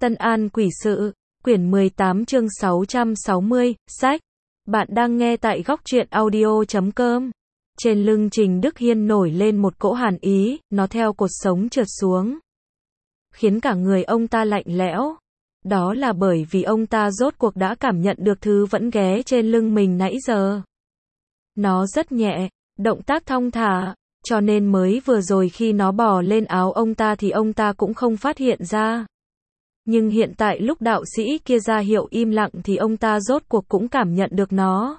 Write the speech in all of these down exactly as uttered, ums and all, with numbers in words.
Tân An Quỷ Sự, quyển mười tám chương sáu trăm sáu mươi, sách. Bạn đang nghe tại góc truyện audio chấm com. Trên lưng Trình Đức Hiên nổi lên một cỗ hàn ý, nó theo cột sống trượt xuống, khiến cả người ông ta lạnh lẽo. Đó là bởi vì ông ta rốt cuộc đã cảm nhận được thứ vẫn ghé trên lưng mình nãy giờ. Nó rất nhẹ, động tác thong thả, cho nên mới vừa rồi khi nó bò lên áo ông ta thì ông ta cũng không phát hiện ra. Nhưng hiện tại lúc đạo sĩ kia ra hiệu im lặng thì ông ta rốt cuộc cũng cảm nhận được nó.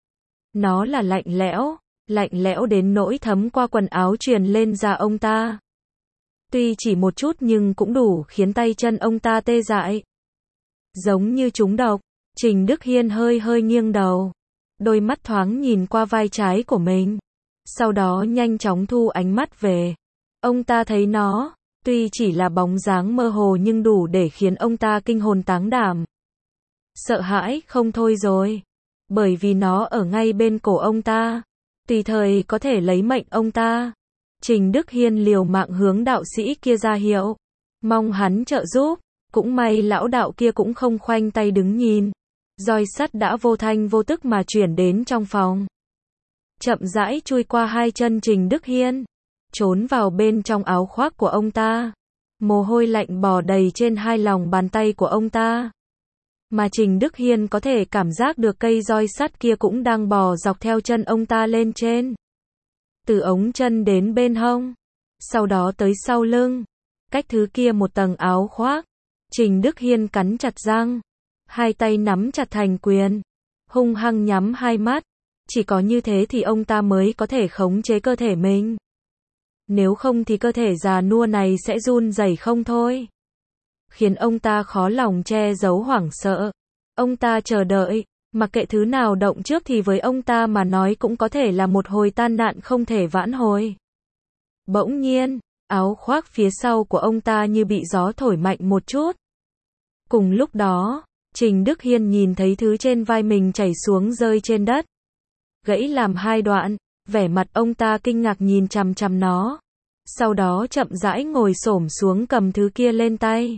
Nó là lạnh lẽo, lạnh lẽo đến nỗi thấm qua quần áo truyền lên da ông ta. Tuy chỉ một chút nhưng cũng đủ khiến tay chân ông ta tê dại. Giống như trúng độc, Trình Đức Hiên hơi hơi nghiêng đầu. Đôi mắt thoáng nhìn qua vai trái của mình. Sau đó nhanh chóng thu ánh mắt về. Ông ta thấy nó, tuy chỉ là bóng dáng mơ hồ nhưng đủ để khiến ông ta kinh hồn táng đảm. Sợ hãi không thôi rồi. Bởi vì nó ở ngay bên cổ ông ta. Tùy thời có thể lấy mệnh ông ta. Trình Đức Hiên liều mạng hướng đạo sĩ kia ra hiệu. Mong hắn trợ giúp. Cũng may lão đạo kia cũng không khoanh tay đứng nhìn. Roi sắt đã vô thanh vô tức mà chuyển đến trong phòng. Chậm rãi chui qua hai chân Trình Đức Hiên. Trốn vào bên trong áo khoác của ông ta. Mồ hôi lạnh bò đầy trên hai lòng bàn tay của ông ta. Mà Trình Đức Hiên có thể cảm giác được cây roi sắt kia cũng đang bò dọc theo chân ông ta lên trên. Từ ống chân đến bên hông. Sau đó tới sau lưng. Cách thứ kia một tầng áo khoác. Trình Đức Hiên cắn chặt răng. Hai tay nắm chặt thành quyền. Hung hăng nhắm hai mắt. Chỉ có như thế thì ông ta mới có thể khống chế cơ thể mình. Nếu không thì cơ thể già nua này sẽ run rẩy không thôi. Khiến ông ta khó lòng che giấu hoảng sợ. Ông ta chờ đợi, mặc kệ thứ nào động trước thì với ông ta mà nói cũng có thể là một hồi tai nạn không thể vãn hồi. Bỗng nhiên, áo khoác phía sau của ông ta như bị gió thổi mạnh một chút. Cùng lúc đó, Trình Đức Hiên nhìn thấy thứ trên vai mình chảy xuống rơi trên đất. Gãy làm hai đoạn, vẻ mặt ông ta kinh ngạc nhìn chằm chằm nó. Sau đó chậm rãi ngồi xổm xuống cầm thứ kia lên tay.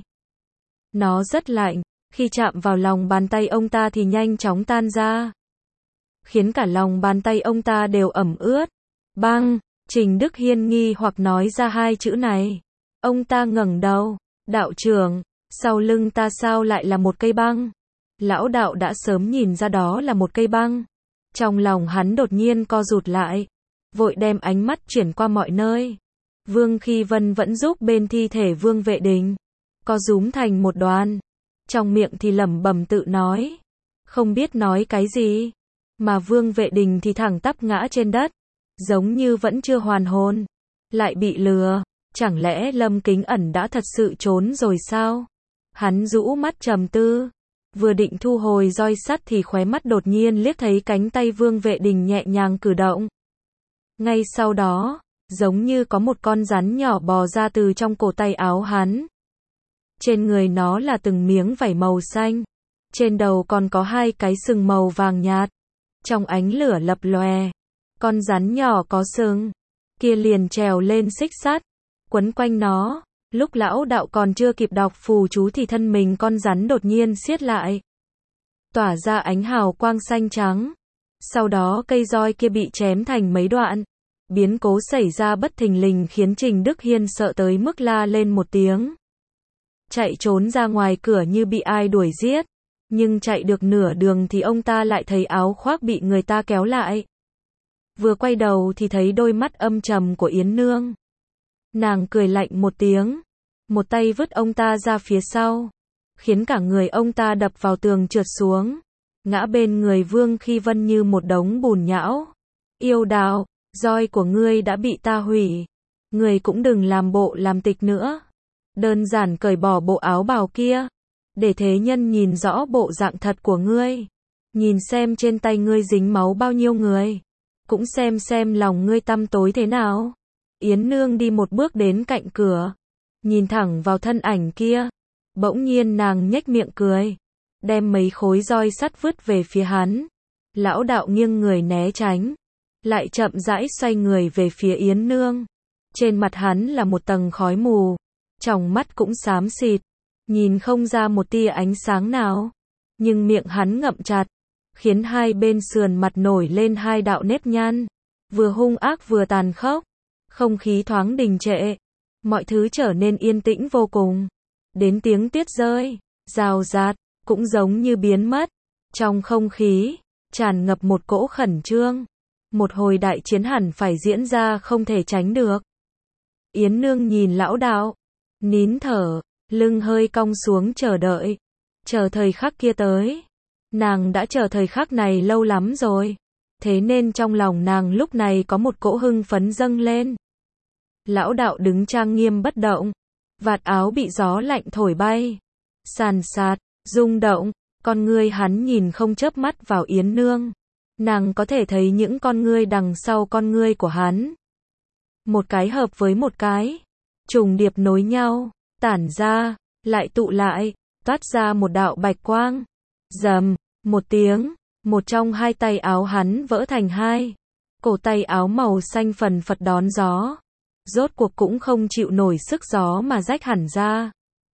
Nó rất lạnh, khi chạm vào lòng bàn tay ông ta thì nhanh chóng tan ra. Khiến cả lòng bàn tay ông ta đều ẩm ướt. Băng, Trình Đức Hiên nghi hoặc nói ra hai chữ này. Ông ta ngẩng đầu, đạo trưởng, sau lưng ta sao lại là một cây băng? Lão đạo đã sớm nhìn ra đó là một cây băng. Trong lòng hắn đột nhiên co rụt lại, vội đem ánh mắt chuyển qua mọi nơi. Vương Khi Vân vẫn giúp bên thi thể Vương Vệ Đình, co rúm thành một đoàn, trong miệng thì lẩm bẩm tự nói, không biết nói cái gì, mà Vương Vệ Đình thì thẳng tắp ngã trên đất, giống như vẫn chưa hoàn hồn, lại bị lừa, chẳng lẽ Lâm Kính Ẩn đã thật sự trốn rồi sao? Hắn rũ mắt trầm tư. Vừa định thu hồi roi sắt thì khóe mắt đột nhiên liếc thấy cánh tay Vương Vệ Đình nhẹ nhàng cử động. Ngay sau đó, giống như có một con rắn nhỏ bò ra từ trong cổ tay áo hắn. Trên người nó là từng miếng vảy màu xanh. Trên đầu còn có hai cái sừng màu vàng nhạt. Trong ánh lửa lập lòe, con rắn nhỏ có sừng kia liền trèo lên xích sắt, quấn quanh nó. Lúc lão đạo còn chưa kịp đọc phù chú thì thân mình con rắn đột nhiên siết lại, tỏa ra ánh hào quang xanh trắng. Sau đó cây roi kia bị chém thành mấy đoạn. Biến cố xảy ra bất thình lình khiến Trình Đức Hiên sợ tới mức la lên một tiếng. Chạy trốn ra ngoài cửa như bị ai đuổi giết. Nhưng chạy được nửa đường thì ông ta lại thấy áo khoác bị người ta kéo lại. Vừa quay đầu thì thấy đôi mắt âm trầm của Yến Nương. Nàng cười lạnh một tiếng, một tay vứt ông ta ra phía sau, khiến cả người ông ta đập vào tường trượt xuống, ngã bên người Vương Khi Vân như một đống bùn nhão. Yêu đào, roi của ngươi đã bị ta hủy, ngươi cũng đừng làm bộ làm tịch nữa. Đơn giản cởi bỏ bộ áo bào kia, để thế nhân nhìn rõ bộ dạng thật của ngươi. Nhìn xem trên tay ngươi dính máu bao nhiêu người, cũng xem xem lòng ngươi tăm tối thế nào. Yến Nương đi một bước đến cạnh cửa, nhìn thẳng vào thân ảnh kia. Bỗng nhiên nàng nhếch miệng cười, đem mấy khối roi sắt vứt về phía hắn. Lão đạo nghiêng người né tránh, lại chậm rãi xoay người về phía Yến Nương. Trên mặt hắn là một tầng khói mù, tròng mắt cũng xám xịt. nhìn không ra một tia ánh sáng nào. Nhưng miệng hắn ngậm chặt, khiến hai bên sườn mặt nổi lên hai đạo nếp nhăn, vừa hung ác vừa tàn khốc. Không khí thoáng đình trệ, mọi thứ trở nên yên tĩnh vô cùng. Đến tiếng tuyết rơi, rào rạt, cũng giống như biến mất. Trong không khí, tràn ngập một cỗ khẩn trương. Một hồi đại chiến hẳn phải diễn ra không thể tránh được. Yến Nương nhìn lão đạo, nín thở, lưng hơi cong xuống chờ đợi. Chờ thời khắc kia tới. Nàng đã chờ thời khắc này lâu lắm rồi. Thế nên trong lòng nàng lúc này có một cỗ hưng phấn dâng lên. Lão đạo đứng trang nghiêm bất động. Vạt áo bị gió lạnh thổi bay. Sàn sạt, rung động. Con ngươi hắn nhìn không chớp mắt vào Yến Nương. Nàng có thể thấy những con ngươi đằng sau con ngươi của hắn. Một cái hợp với một cái. Trùng điệp nối nhau. Tản ra, lại tụ lại. Toát ra một đạo bạch quang. Rầm, một tiếng. Một trong hai tay áo hắn vỡ thành hai. Cổ tay áo màu xanh phần phật đón gió. Rốt cuộc cũng không chịu nổi sức gió mà rách hẳn ra.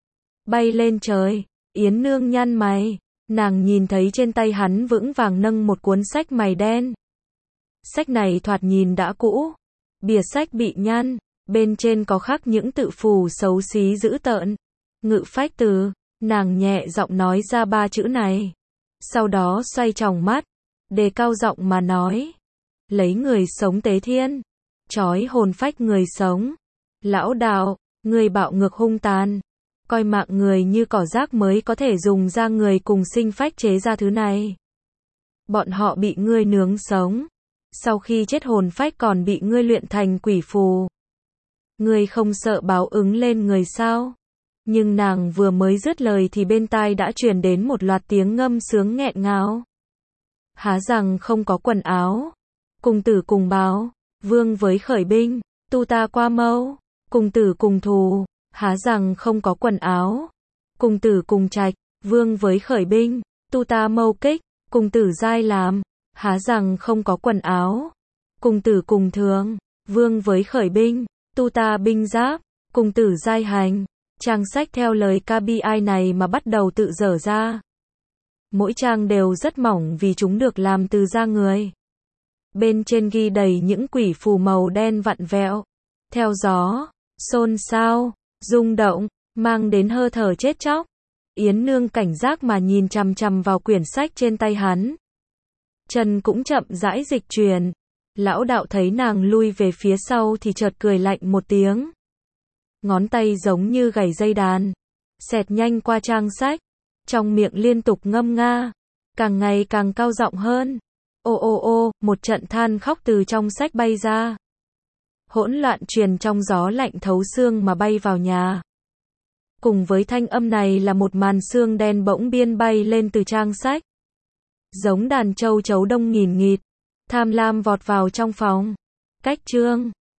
Bay lên trời. Yến Nương nhăn mày. Nàng nhìn thấy trên tay hắn vững vàng nâng một cuốn sách mày đen. Sách này thoạt nhìn đã cũ. Bìa sách bị nhăn. Bên trên có khắc những tự phù xấu xí dữ tợn. Ngự phách từ. Nàng nhẹ giọng nói ra ba chữ này. Sau đó xoay tròng mắt. Đề cao giọng mà nói. Lấy người sống tế thiên. Trói hồn phách người sống. Lão đạo, người bạo ngược hung tàn. Coi mạng người như cỏ rác mới có thể dùng ra người cùng sinh phách chế ra thứ này. Bọn họ bị ngươi nướng sống. Sau khi chết hồn phách còn bị ngươi luyện thành quỷ phù. Ngươi không sợ báo ứng lên người sao? Nhưng nàng vừa mới dứt lời thì bên tai đã truyền đến một loạt tiếng ngâm sướng nghẹn ngào. Há rằng không có quần áo. Cùng tử cùng báo. Vương với khởi binh. Tu ta qua mâu. Cùng tử cùng thù. Há rằng không có quần áo. Cùng tử cùng trạch. Vương với khởi binh. Tu ta mâu kích. Cùng tử giai làm. Há rằng không có quần áo. Cùng tử cùng thường. Vương với khởi binh. Tu ta binh giáp. Cùng tử giai hành. Trang sách theo lời ca bi ai này mà bắt đầu tự dở ra. Mỗi trang đều rất mỏng vì chúng được làm từ da người. Bên trên ghi đầy những quỷ phù màu đen vặn vẹo. Theo gió, xôn xao, rung động, mang đến hơi thở chết chóc. Yến Nương cảnh giác mà nhìn chằm chằm vào quyển sách trên tay hắn. Chân cũng chậm rãi dịch chuyển. Lão đạo thấy nàng lui về phía sau thì chợt cười lạnh một tiếng. Ngón tay giống như gảy dây đàn. Xẹt nhanh qua trang sách. Trong miệng liên tục ngâm nga. Càng ngày càng cao giọng hơn. Ô ô ô, một trận than khóc từ trong sách bay ra. Hỗn loạn truyền trong gió lạnh thấu xương mà bay vào nhà. Cùng với thanh âm này là một màn xương đen bỗng biên bay lên từ trang sách. Giống đàn châu chấu đông nghìn nghịt. Tham lam vọt vào trong phòng. Cách chương.